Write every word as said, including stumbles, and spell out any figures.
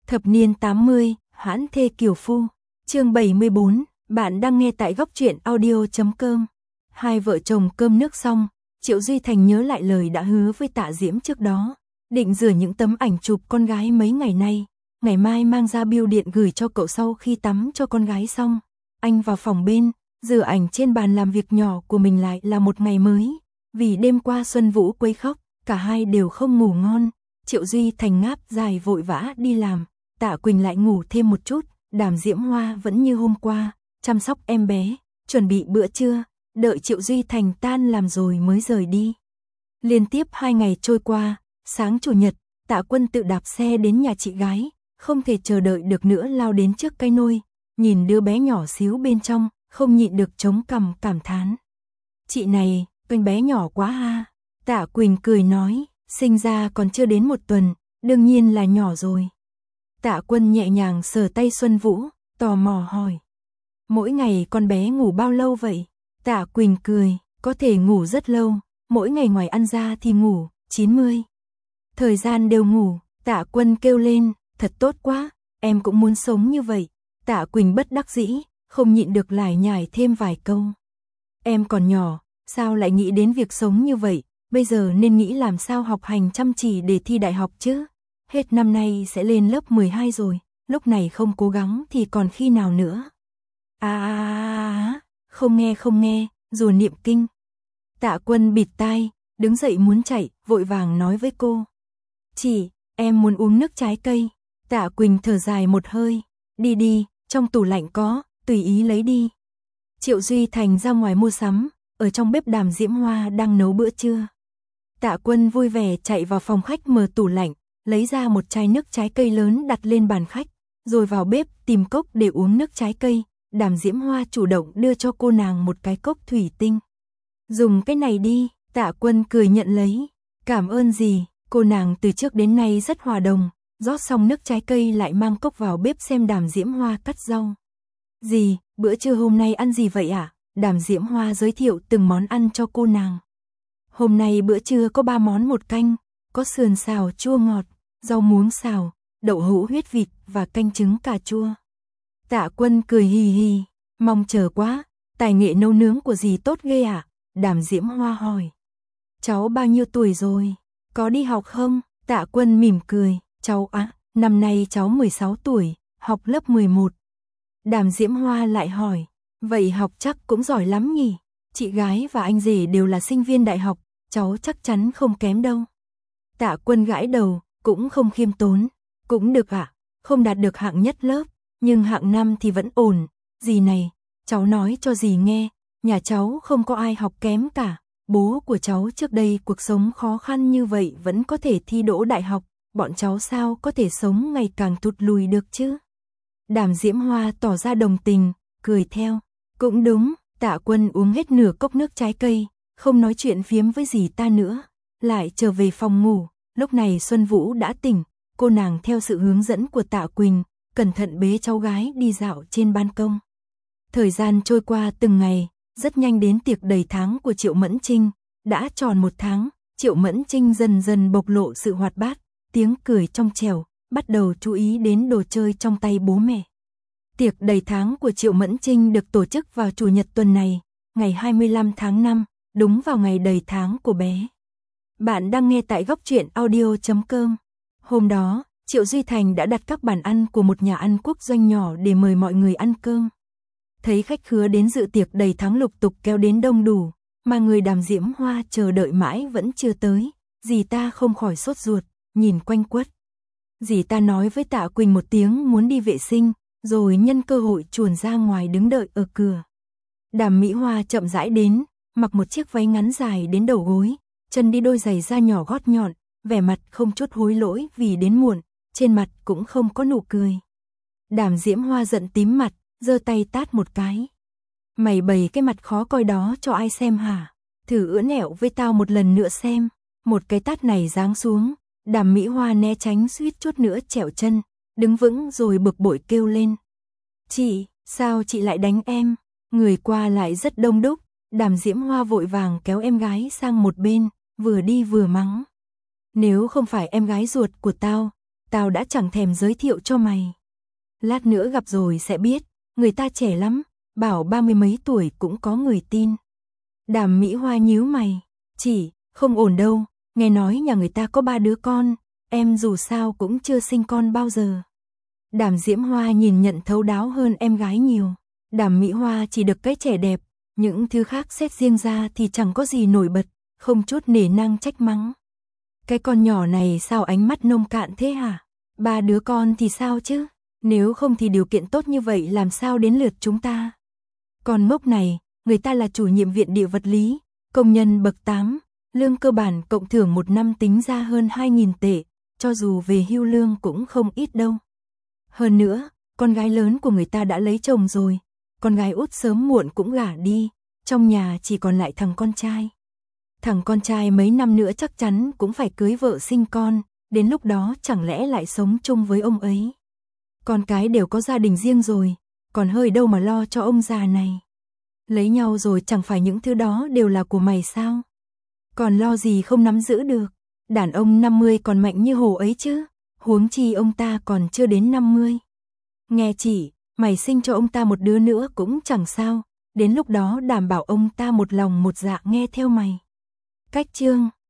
Thập niên tám mươi, Hãn thê kiều phu. Chương bảy mươi bốn, bạn đang nghe tại góc truyện audio chấm com. Hai vợ chồng cơm nước xong, Triệu Duy Thành nhớ lại lời đã hứa với Tạ Diễm trước đó, định rửa những tấm ảnh chụp con gái mấy ngày nay, ngày mai mang ra bưu điện gửi cho cậu sau khi tắm cho con gái xong. Anh vào phòng bên, rửa ảnh trên bàn làm việc nhỏ của mình lại là một ngày mới, vì đêm qua Xuân Vũ quấy khóc, cả hai đều không ngủ ngon. Triệu Duy Thành ngáp dài vội vã đi làm, Tạ Quỳnh lại ngủ thêm một chút, Đàm Diễm Hoa vẫn như hôm qua, chăm sóc em bé, chuẩn bị bữa trưa, đợi Triệu Duy Thành tan làm rồi mới rời đi. Liên tiếp hai ngày trôi qua, sáng chủ nhật, Tạ Quân tự đạp xe đến nhà chị gái, không thể chờ đợi được nữa lao đến trước cái nôi, nhìn đứa bé nhỏ xíu bên trong, không nhịn được chống cằm cảm thán. Chị này, con bé nhỏ quá ha. Tạ Quỳnh cười nói, sinh ra còn chưa đến một tuần, đương nhiên là nhỏ rồi. Tạ Quân nhẹ nhàng sờ tay Xuân Vũ, tò mò hỏi. Mỗi ngày con bé ngủ bao lâu vậy? Tạ Quỳnh cười, có thể ngủ rất lâu, mỗi ngày ngoài ăn ra thì ngủ, chín mươi. Thời gian đều ngủ, Tạ Quân kêu lên, thật tốt quá, em cũng muốn sống như vậy. Tạ Quỳnh bất đắc dĩ, không nhịn được lải nhải thêm vài câu. Em còn nhỏ, sao lại nghĩ đến việc sống như vậy, bây giờ nên nghĩ làm sao học hành chăm chỉ để thi đại học chứ. Hết năm nay sẽ lên lớp mười hai rồi, lúc này không cố gắng thì còn khi nào nữa. À, à, à, à không nghe không nghe, rồi niệm kinh. Tạ Quân bịt tai, đứng dậy muốn chạy, vội vàng nói với cô. Chị, em muốn uống nước trái cây. Tạ Quỳnh thở dài một hơi, đi đi, trong tủ lạnh có, tùy ý lấy đi. Triệu Duy Thành ra ngoài mua sắm, ở trong bếp Đàm Diễm Hoa đang nấu bữa trưa. Tạ Quân vui vẻ chạy vào phòng khách mở tủ lạnh, lấy ra một chai nước trái cây lớn đặt lên bàn khách, rồi vào bếp tìm cốc để uống nước trái cây. Đàm Diễm Hoa chủ động đưa cho cô nàng một cái cốc thủy tinh. Dùng cái này đi, Tạ Quân cười nhận lấy. Cảm ơn gì, cô nàng từ trước đến nay rất hòa đồng, rót xong nước trái cây lại mang cốc vào bếp xem Đàm Diễm Hoa cắt rau. Gì, bữa trưa hôm nay ăn gì vậy ạ? À? Đàm Diễm Hoa giới thiệu từng món ăn cho cô nàng. Hôm nay bữa trưa có ba món một canh, có sườn xào chua ngọt, rau muống xào, đậu hũ huyết vịt và canh trứng cà chua. Tạ Quân cười hì hì, mong chờ quá, tài nghệ nấu nướng của dì tốt ghê ạ? À? Đàm Diễm Hoa hỏi. Cháu bao nhiêu tuổi rồi? Có đi học không? Tạ Quân mỉm cười, cháu á, à, năm nay cháu mười sáu tuổi, học lớp mười một. Đàm Diễm Hoa lại hỏi, vậy học chắc cũng giỏi lắm nhỉ? Chị gái và anh rể đều là sinh viên đại học, cháu chắc chắn không kém đâu. Tạ Quân gãi đầu, cũng không khiêm tốn, cũng được ạ, à, không đạt được hạng nhất lớp, nhưng hạng năm thì vẫn ổn. Dì này, cháu nói cho dì nghe, nhà cháu không có ai học kém cả, bố của cháu trước đây cuộc sống khó khăn như vậy vẫn có thể thi đỗ đại học, bọn cháu sao có thể sống ngày càng thụt lùi được chứ? Đàm Diễm Hoa tỏ ra đồng tình, cười theo, cũng đúng. Tạ Quân uống hết nửa cốc nước trái cây, không nói chuyện phiếm với dì ta nữa, lại trở về phòng ngủ. Lúc này Xuân Vũ đã tỉnh, cô nàng theo sự hướng dẫn của Tạ Quỳnh, cẩn thận bế cháu gái đi dạo trên ban công. Thời gian trôi qua từng ngày, rất nhanh đến tiệc đầy tháng của Triệu Mẫn Trinh, đã tròn một tháng, Triệu Mẫn Trinh dần dần bộc lộ sự hoạt bát, tiếng cười trong trẻo, bắt đầu chú ý đến đồ chơi trong tay bố mẹ. Tiệc đầy tháng của Triệu Mẫn Trinh được tổ chức vào chủ nhật tuần này, ngày hai mươi lăm tháng năm, đúng vào ngày đầy tháng của bé. Bạn đang nghe tại góc truyện audio chấm com. Hôm đó, Triệu Duy Thành đã đặt các bàn ăn của một nhà ăn quốc doanh nhỏ để mời mọi người ăn cơm. Thấy khách khứa đến dự tiệc đầy tháng lục tục kéo đến đông đủ, mà người Đàm Diễm Hoa chờ đợi mãi vẫn chưa tới, dì ta không khỏi sốt ruột, nhìn quanh quất. Dì ta nói với Tạ Quỳnh một tiếng muốn đi vệ sinh, rồi nhân cơ hội chuồn ra ngoài đứng đợi ở cửa. Đàm Mỹ Hoa chậm rãi đến, mặc một chiếc váy ngắn dài đến đầu gối, chân đi đôi giày da nhỏ gót nhọn, vẻ mặt không chút hối lỗi vì đến muộn, trên mặt cũng không có nụ cười. Đàm Diễm Hoa giận tím mặt, giơ tay tát một cái. Mày bày cái mặt khó coi đó cho ai xem hả? Thử ưỡn ẹo với tao một lần nữa xem. Một cái tát này giáng xuống, Đàm Mỹ Hoa né tránh suýt chút nữa trẹo chân, đứng vững rồi bực bội kêu lên. Chị, sao chị lại đánh em? Người qua lại rất đông đúc, Đàm Diễm Hoa vội vàng kéo em gái sang một bên, vừa đi vừa mắng. Nếu không phải em gái ruột của tao, tao đã chẳng thèm giới thiệu cho mày. Lát nữa gặp rồi sẽ biết, người ta trẻ lắm, bảo ba mươi mấy tuổi cũng có người tin. Đàm Mỹ Hoa nhíu mày, chị, không ổn đâu, nghe nói nhà người ta có ba đứa con, em dù sao cũng chưa sinh con bao giờ. Đàm Diễm Hoa nhìn nhận thấu đáo hơn em gái nhiều. Đàm Mỹ Hoa chỉ được cái trẻ đẹp, những thứ khác xét riêng ra thì chẳng có gì nổi bật, không chút nể nang trách mắng. Cái con nhỏ này sao ánh mắt nông cạn thế hả? Ba đứa con thì sao chứ? Nếu không thì điều kiện tốt như vậy làm sao đến lượt chúng ta? Còn ngốc này, người ta là chủ nhiệm viện địa vật lý, công nhân bậc tám, lương cơ bản cộng thưởng một năm tính ra hơn hai nghìn tệ, cho dù về hưu lương cũng không ít đâu. Hơn nữa, con gái lớn của người ta đã lấy chồng rồi, con gái út sớm muộn cũng gả đi, trong nhà chỉ còn lại thằng con trai. Thằng con trai mấy năm nữa chắc chắn cũng phải cưới vợ sinh con, đến lúc đó chẳng lẽ lại sống chung với ông ấy. Con cái đều có gia đình riêng rồi, còn hơi đâu mà lo cho ông già này. Lấy nhau rồi chẳng phải những thứ đó đều là của mày sao? Còn lo gì không nắm giữ được, đàn ông năm mươi còn mạnh như hồ ấy chứ, huống chi ông ta còn chưa đến năm mươi. Nghe chị, mày sinh cho ông ta một đứa nữa cũng chẳng sao, đến lúc đó đảm bảo ông ta một lòng một dạ nghe theo mày. Cách chương